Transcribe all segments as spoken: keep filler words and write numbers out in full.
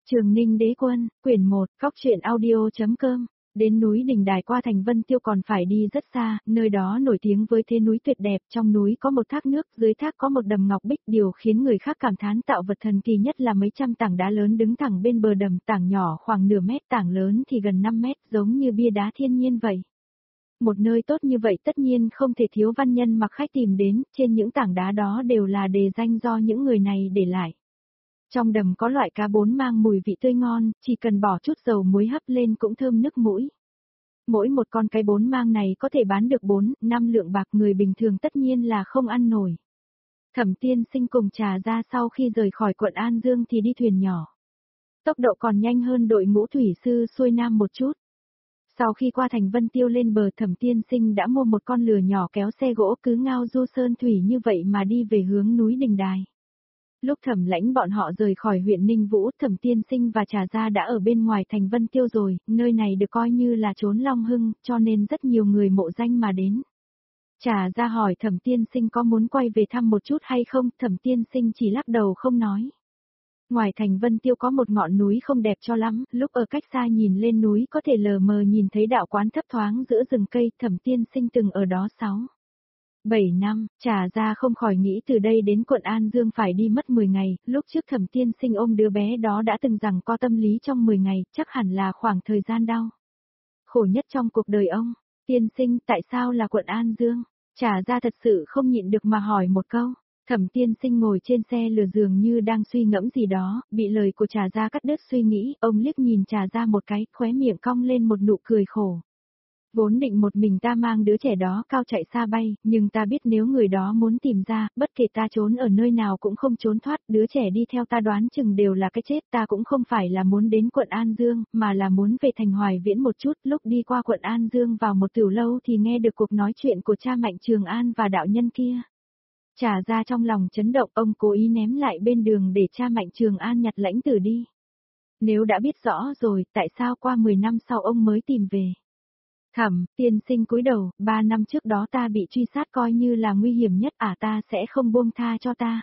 Trường Ninh Đế Quân, quyển một, cóc truyện audio.com. Đến núi đỉnh đài qua thành Vân Tiêu còn phải đi rất xa, nơi đó nổi tiếng với thế núi tuyệt đẹp, trong núi có một thác nước, dưới thác có một đầm ngọc bích, điều khiến người khác cảm thán tạo vật thần kỳ nhất là mấy trăm tảng đá lớn đứng thẳng bên bờ đầm, tảng nhỏ khoảng nửa mét, tảng lớn thì gần năm mét, giống như bia đá thiên nhiên vậy. Một nơi tốt như vậy tất nhiên không thể thiếu văn nhân mặc khách tìm đến, trên những tảng đá đó đều là đề danh do những người này để lại. Trong đầm có loại cá bốn mang mùi vị tươi ngon, chỉ cần bỏ chút dầu muối hấp lên cũng thơm nức mũi. Mỗi một con cái bốn mang này có thể bán được bốn, năm lượng bạc, người bình thường tất nhiên là không ăn nổi. Thẩm Tiên Sinh cùng Trà Gia sau khi rời khỏi quận An Dương thì đi thuyền nhỏ. Tốc độ còn nhanh hơn đội ngũ thủy sư xuôi nam một chút. Sau khi qua thành Vân Tiêu lên bờ, Thẩm Tiên Sinh đã mua một con lừa nhỏ kéo xe gỗ cứ ngao du sơn thủy như vậy mà đi về hướng núi Đình Đài. Lúc Thẩm Lãnh bọn họ rời khỏi huyện Ninh Vũ, Thẩm Tiên Sinh và Trà Gia đã ở bên ngoài thành Vân Tiêu rồi, nơi này được coi như là chốn Long Hưng, cho nên rất nhiều người mộ danh mà đến. Trà Gia hỏi Thẩm Tiên Sinh có muốn quay về thăm một chút hay không, Thẩm Tiên Sinh chỉ lắc đầu không nói. Ngoài thành Vân Tiêu có một ngọn núi không đẹp cho lắm, lúc ở cách xa nhìn lên núi có thể lờ mờ nhìn thấy đạo quán thấp thoáng giữa rừng cây, Thẩm Tiên Sinh từng ở đó sáu. bảy năm, Trà Gia không khỏi nghĩ từ đây đến quận An Dương phải đi mất mười ngày, lúc trước Thẩm Tiên Sinh ôm đứa bé đó đã từng rằng có tâm lý trong mười ngày, chắc hẳn là khoảng thời gian đau khổ nhất trong cuộc đời ông. Tiên Sinh, tại sao là quận An Dương? Trà Gia thật sự không nhịn được mà hỏi một câu. Thẩm Tiên Sinh ngồi trên xe lừa dường như đang suy ngẫm gì đó, bị lời của Trà Gia cắt đứt suy nghĩ, ông liếc nhìn Trà Gia một cái, khóe miệng cong lên một nụ cười khổ. Vốn định một mình ta mang đứa trẻ đó cao chạy xa bay, nhưng ta biết nếu người đó muốn tìm ra, bất kể ta trốn ở nơi nào cũng không trốn thoát, đứa trẻ đi theo ta đoán chừng đều là cái chết, ta cũng không phải là muốn đến quận An Dương, mà là muốn về thành Hoài Viễn một chút, lúc đi qua quận An Dương vào một tiểu lâu thì nghe được cuộc nói chuyện của cha Mạnh Trường An và đạo nhân kia. Trà Gia trong lòng chấn động, ông cố ý ném lại bên đường để cha Mạnh Trường An nhặt Lãnh Tử đi. Nếu đã biết rõ rồi, tại sao qua mười năm sau ông mới tìm về? Thẩm Tiên Sinh cúi đầu, ba năm trước đó ta bị truy sát coi như là nguy hiểm nhất, à ta sẽ không buông tha cho ta.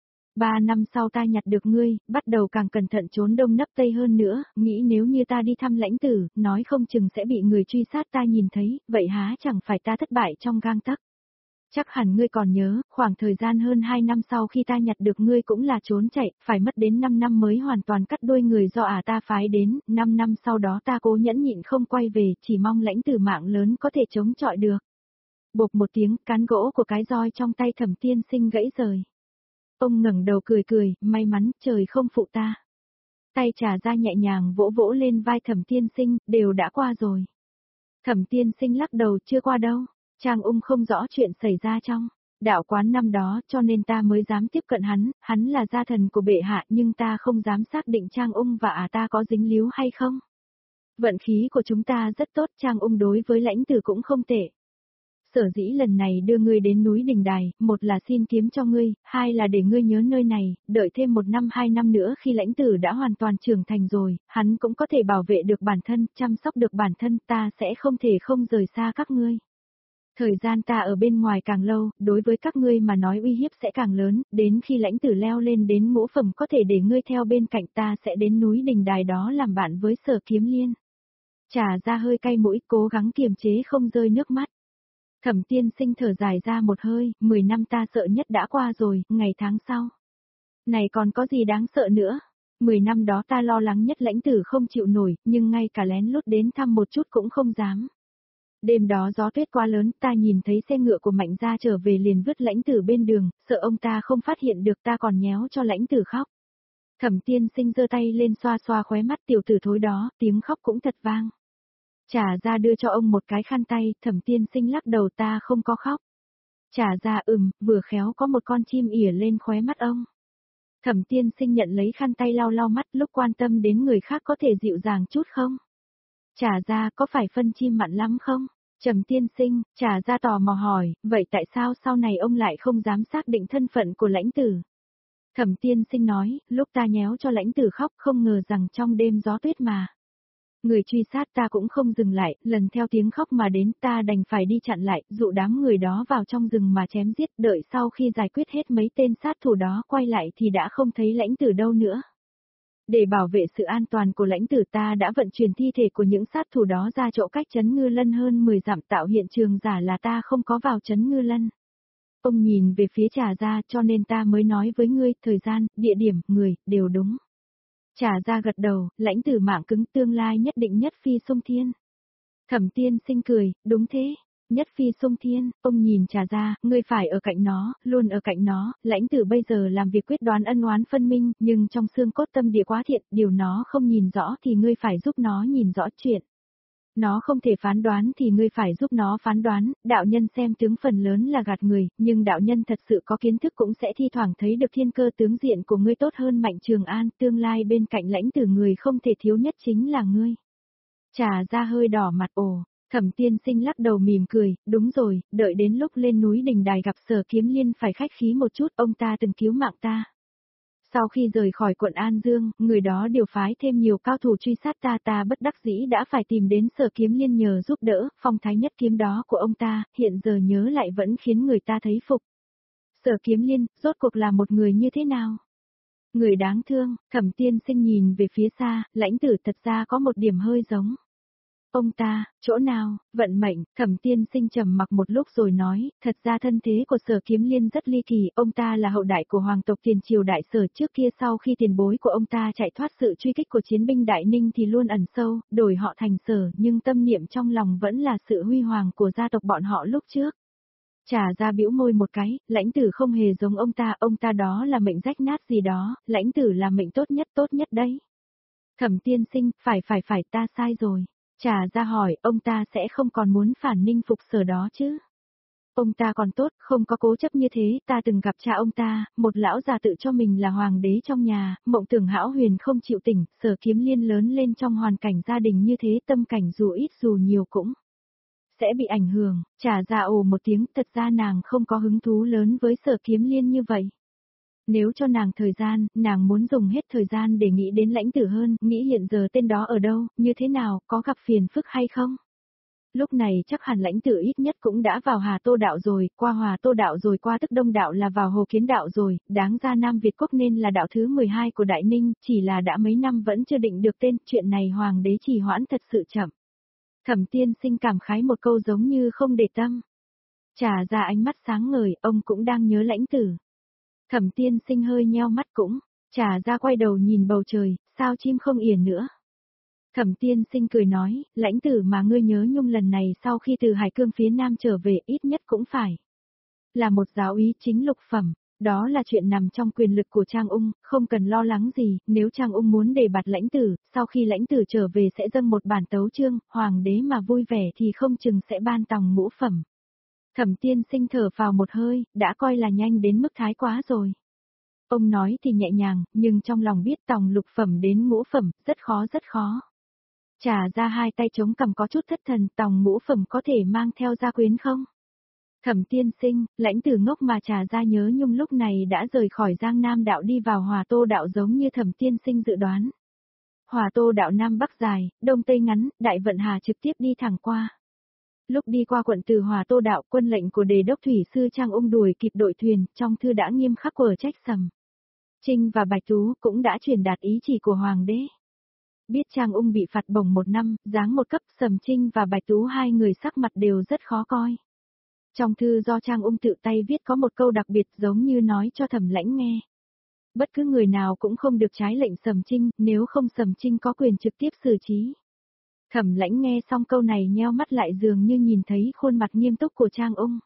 Ba năm sau ta nhặt được ngươi, bắt đầu càng cẩn thận trốn đông nấp tây hơn nữa, nghĩ nếu như ta đi thăm Lãnh Tử, nói không chừng sẽ bị người truy sát ta nhìn thấy, vậy há chẳng phải ta thất bại trong gang tấc. Chắc hẳn ngươi còn nhớ, khoảng thời gian hơn hai năm sau khi ta nhặt được ngươi cũng là trốn chạy, phải mất đến năm năm mới hoàn toàn cắt đuôi người do ả ta phái đến, năm năm sau đó ta cố nhẫn nhịn không quay về, chỉ mong Lãnh Tử mạng lớn có thể chống chọi được. Bộp một tiếng, cán gỗ của cái roi trong tay Thẩm Tiên Sinh gãy rời. Ông ngẩng đầu cười cười, may mắn, trời không phụ ta. Tay Trà Gia nhẹ nhàng vỗ vỗ lên vai Thẩm Tiên Sinh, đều đã qua rồi. Thẩm Tiên Sinh lắc đầu, chưa qua đâu. Trang Ung không rõ chuyện xảy ra trong đạo quán năm đó, cho nên ta mới dám tiếp cận hắn, hắn là gia thần của bệ hạ nhưng ta không dám xác định Trang Ung và ả ta có dính líu hay không. Vận khí của chúng ta rất tốt, Trang Ung đối với Lãnh Tử cũng không tệ. Sở dĩ lần này đưa ngươi đến núi Đình Đài, một là xin kiếm cho ngươi, hai là để ngươi nhớ nơi này, đợi thêm một năm hai năm nữa khi Lãnh Tử đã hoàn toàn trưởng thành rồi, hắn cũng có thể bảo vệ được bản thân, chăm sóc được bản thân, ta sẽ không thể không rời xa các ngươi. Thời gian ta ở bên ngoài càng lâu, đối với các ngươi mà nói uy hiếp sẽ càng lớn, đến khi Lãnh Tử leo lên đến ngũ phẩm có thể để ngươi theo bên cạnh ta sẽ đến núi Đình Đài đó làm bạn với Sở Kiếm Liên. Trà Gia hơi cay mũi, cố gắng kiềm chế không rơi nước mắt. Thẩm Tiên Sinh thở dài ra một hơi, mười năm ta sợ nhất đã qua rồi, ngày tháng sau. Này còn có gì đáng sợ nữa? Mười năm đó ta lo lắng nhất Lãnh Tử không chịu nổi, nhưng ngay cả lén lút đến thăm một chút cũng không dám. Đêm đó gió tuyết quá lớn, ta nhìn thấy xe ngựa của Mạnh gia trở về liền vứt Lãnh Tử bên đường, sợ ông ta không phát hiện được, ta còn nhéo cho Lãnh Tử khóc. Thẩm Tiên Sinh giơ tay lên xoa xoa khóe mắt tiểu tử thối đó, tiếng khóc cũng thật vang. Trà Gia đưa cho ông một cái khăn tay, Thẩm Tiên Sinh lắc đầu, ta không có khóc. Trà Gia ừm, vừa khéo có một con chim ỉa lên khóe mắt ông. Thẩm Tiên Sinh nhận lấy khăn tay lau lau mắt, lúc quan tâm đến người khác có thể dịu dàng chút không? Trà Gia có phải phân chim mặn lắm không? Trầm Tiên Sinh, Trà Gia tò mò hỏi, vậy tại sao sau này ông lại không dám xác định thân phận của Lãnh Tử? Thẩm Tiên Sinh nói, lúc ta nhéo cho Lãnh Tử khóc không ngờ rằng trong đêm gió tuyết mà. Người truy sát ta cũng không dừng lại, lần theo tiếng khóc mà đến ta đành phải đi chặn lại, dụ đám người đó vào trong rừng mà chém giết, đợi sau khi giải quyết hết mấy tên sát thủ đó quay lại thì đã không thấy Lãnh Tử đâu nữa. Để bảo vệ sự an toàn của lãnh tử ta đã vận chuyển thi thể của những sát thủ đó ra chỗ cách trấn Ngư Lân hơn mười dặm tạo hiện trường giả là ta không có vào trấn Ngư Lân. Ông nhìn về phía Trà Gia cho nên ta mới nói với ngươi, thời gian, địa điểm, người, đều đúng. Trà Gia gật đầu, lãnh tử mạng cứng tương lai nhất định nhất phi sung thiên. Thẩm Tiên Sinh cười, đúng thế. Nhất phi sung thiên, ông nhìn Trà Gia, ngươi phải ở cạnh nó, luôn ở cạnh nó, lãnh tử bây giờ làm việc quyết đoán ân oán phân minh, nhưng trong xương cốt tâm địa quá thiện, điều nó không nhìn rõ thì ngươi phải giúp nó nhìn rõ chuyện. Nó không thể phán đoán thì ngươi phải giúp nó phán đoán, đạo nhân xem tướng phần lớn là gạt người, nhưng đạo nhân thật sự có kiến thức cũng sẽ thi thoảng thấy được thiên cơ tướng diện của ngươi tốt hơn Mạnh Trường An, tương lai bên cạnh lãnh tử người không thể thiếu nhất chính là ngươi. Trà Gia hơi đỏ mặt ồ. Thẩm Tiên Sinh lắc đầu mỉm cười, đúng rồi, đợi đến lúc lên núi Đình Đài gặp Sở Kiếm Liên phải khách khí một chút, ông ta từng cứu mạng ta. Sau khi rời khỏi quận An Dương, người đó điều phái thêm nhiều cao thủ truy sát ta ta bất đắc dĩ đã phải tìm đến Sở Kiếm Liên nhờ giúp đỡ, phong thái nhất kiếm đó của ông ta, hiện giờ nhớ lại vẫn khiến người ta thấy phục. Sở Kiếm Liên, rốt cuộc là một người như thế nào? Người đáng thương, Thẩm Tiên Sinh nhìn về phía xa, lãnh tử thật ra có một điểm hơi giống. Ông ta, chỗ nào, vận mệnh, Thẩm Tiên Sinh trầm mặc một lúc rồi nói, thật ra thân thế của Sở Kiếm Liên rất ly kỳ, ông ta là hậu đại của hoàng tộc Tiền Triều Đại Sở trước kia sau khi tiền bối của ông ta chạy thoát sự truy kích của chiến binh Đại Ninh thì luôn ẩn sâu, đổi họ thành Sở, nhưng tâm niệm trong lòng vẫn là sự huy hoàng của gia tộc bọn họ lúc trước. Trà Gia bĩu môi một cái, lãnh tử không hề giống ông ta, ông ta đó là mệnh rách nát gì đó, lãnh tử là mệnh tốt nhất tốt nhất đấy. Thẩm Tiên Sinh, phải phải phải ta sai rồi. Trà Gia hỏi, ông ta sẽ không còn muốn phản Ninh phục Sở đó chứ? Ông ta còn tốt, không có cố chấp như thế, ta từng gặp cha ông ta, một lão già tự cho mình là hoàng đế trong nhà, mộng tưởng hão huyền không chịu tỉnh, Sở Kiếm Liên lớn lên trong hoàn cảnh gia đình như thế, tâm cảnh dù ít dù nhiều cũng sẽ bị ảnh hưởng. Trà Gia ồ một tiếng, thật ra nàng không có hứng thú lớn với Sở Kiếm Liên như vậy. Nếu cho nàng thời gian, nàng muốn dùng hết thời gian để nghĩ đến lãnh tử hơn, nghĩ hiện giờ tên đó ở đâu, như thế nào, có gặp phiền phức hay không? Lúc này chắc hẳn lãnh tử ít nhất cũng đã vào Hà Tô Đạo rồi, qua Hòa Tô Đạo rồi qua Tức Đông Đạo là vào Hồ Kiến Đạo rồi, đáng ra Nam Việt Quốc nên là đạo thứ mười hai của Đại Ninh, chỉ là đã mấy năm vẫn chưa định được tên, chuyện này hoàng đế trì hoãn thật sự chậm. Thẩm Tiên Sinh cảm khái một câu giống như không để tâm. Trà Gia ánh mắt sáng ngời, ông cũng đang nhớ lãnh tử. Thẩm Tiên Sinh hơi nheo mắt cũng, Trà Gia quay đầu nhìn bầu trời, sao chim không yển nữa. Thẩm Tiên Sinh cười nói, lãnh tử mà ngươi nhớ nhung lần này sau khi từ Hải Cương phía Nam trở về ít nhất cũng phải là một giáo úy chính lục phẩm, đó là chuyện nằm trong quyền lực của Trang Ung, không cần lo lắng gì, nếu Trang Ung muốn đề bạt lãnh tử, sau khi lãnh tử trở về sẽ dâng một bản tấu chương, hoàng đế mà vui vẻ thì không chừng sẽ ban tòng ngũ phẩm. Thẩm Tiên Sinh thở phào một hơi, đã coi là nhanh đến mức thái quá rồi. Ông nói thì nhẹ nhàng, nhưng trong lòng biết tòng lục phẩm đến ngũ phẩm, rất khó rất khó. Trà Gia hai tay chống cằm có chút thất thần, tòng ngũ phẩm có thể mang theo gia quyến không? Thẩm Tiên Sinh, lãnh tử ngốc mà Trà Gia nhớ nhung lúc này đã rời khỏi Giang Nam đạo đi vào Hòa Tô đạo giống như Thẩm Tiên Sinh dự đoán. Hòa Tô đạo Nam Bắc dài, Đông Tây ngắn, Đại Vận Hà trực tiếp đi thẳng qua. Lúc đi qua quận từ Hòa Tô đạo, quân lệnh của Đề đốc thủy sư Trang Ung đuổi kịp đội thuyền, trong thư đã nghiêm khắc quở trách Sầm Trinh và Bạch Tú cũng đã truyền đạt ý chỉ của hoàng đế. Biết Trang Ung bị phạt bổng một năm, giáng một cấp, Sầm Trinh và Bạch Tú hai người sắc mặt đều rất khó coi. Trong thư do Trang Ung tự tay viết có một câu đặc biệt giống như nói cho Thẩm Lãnh nghe. Bất cứ người nào cũng không được trái lệnh Sầm Trinh, nếu không Sầm Trinh có quyền trực tiếp xử trí. Thẩm Lãnh nghe xong câu này nheo mắt lại dường như nhìn thấy khuôn mặt nghiêm túc của Trang Ung.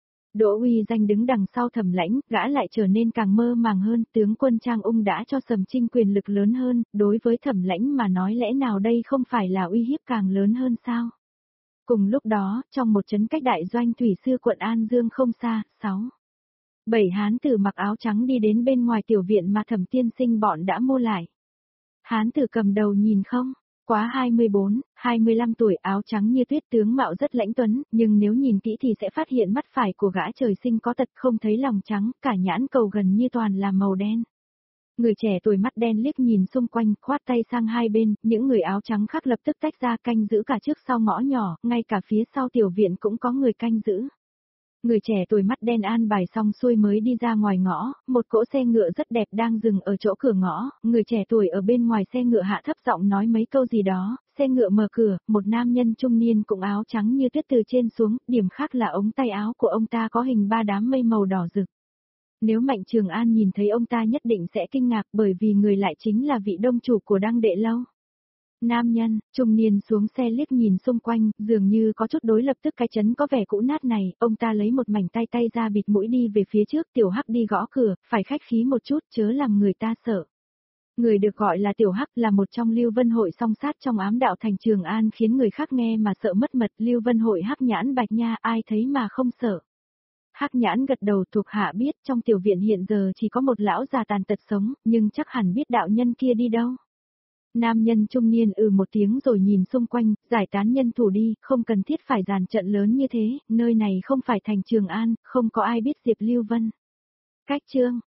Đỗ Uy Danh đứng đằng sau Thẩm Lãnh, gã lại trở nên càng mơ màng hơn, tướng quân Trang Ung đã cho Sầm Trinh quyền lực lớn hơn, đối với Thẩm Lãnh mà nói lẽ nào đây không phải là uy hiếp càng lớn hơn sao? Cùng lúc đó, trong một trấn cách đại doanh thủy sư quận An Dương không xa, sáu. Bảy hán tử mặc áo trắng đi đến bên ngoài tiểu viện mà Thẩm Tiên Sinh bọn đã mua lại. Hán tử cầm đầu nhìn không? Quá hai mươi bốn, hai mươi lăm tuổi, áo trắng như tuyết, tướng mạo rất lãnh tuấn, nhưng nếu nhìn kỹ thì sẽ phát hiện mắt phải của gã trời sinh có tật, không thấy lòng trắng, cả nhãn cầu gần như toàn là màu đen. Người trẻ tuổi mắt đen liếc nhìn xung quanh, khoát tay sang hai bên, những người áo trắng khác lập tức tách ra canh giữ cả trước sau ngõ nhỏ, ngay cả phía sau tiểu viện cũng có người canh giữ. Người trẻ tuổi mắt đen an bài xong xuôi mới đi ra ngoài ngõ, một cỗ xe ngựa rất đẹp đang dừng ở chỗ cửa ngõ, người trẻ tuổi ở bên ngoài xe ngựa hạ thấp giọng nói mấy câu gì đó, xe ngựa mở cửa, một nam nhân trung niên cũng áo trắng như tuyết từ trên xuống, điểm khác là ống tay áo của ông ta có hình ba đám mây màu đỏ rực. Nếu Mạnh Trường An nhìn thấy ông ta nhất định sẽ kinh ngạc bởi vì người lại chính là vị đông chủ của Đăng Đệ Lâu. Nam nhân, trung niên xuống xe liếc nhìn xung quanh, dường như có chút đối lập tức cái chấn có vẻ cũ nát này, ông ta lấy một mảnh tay tay ra bịt mũi đi về phía trước, Tiểu Hắc đi gõ cửa, phải khách khí một chút chớ làm người ta sợ. Người được gọi là Tiểu Hắc là một trong Lưu Vân Hội song sát trong ám đạo thành Trường An khiến người khác nghe mà sợ mất mật, Lưu Vân Hội Hắc Nhãn Bạch Nha ai thấy mà không sợ. Hắc Nhãn gật đầu, thuộc hạ biết trong tiểu viện hiện giờ chỉ có một lão già tàn tật sống, nhưng chắc hẳn biết đạo nhân kia đi đâu. Nam nhân trung niên ừ một tiếng rồi nhìn xung quanh, giải tán nhân thủ đi, không cần thiết phải dàn trận lớn như thế, nơi này không phải thành Trường An, không có ai biết Diệp Lưu Vân. Cách chương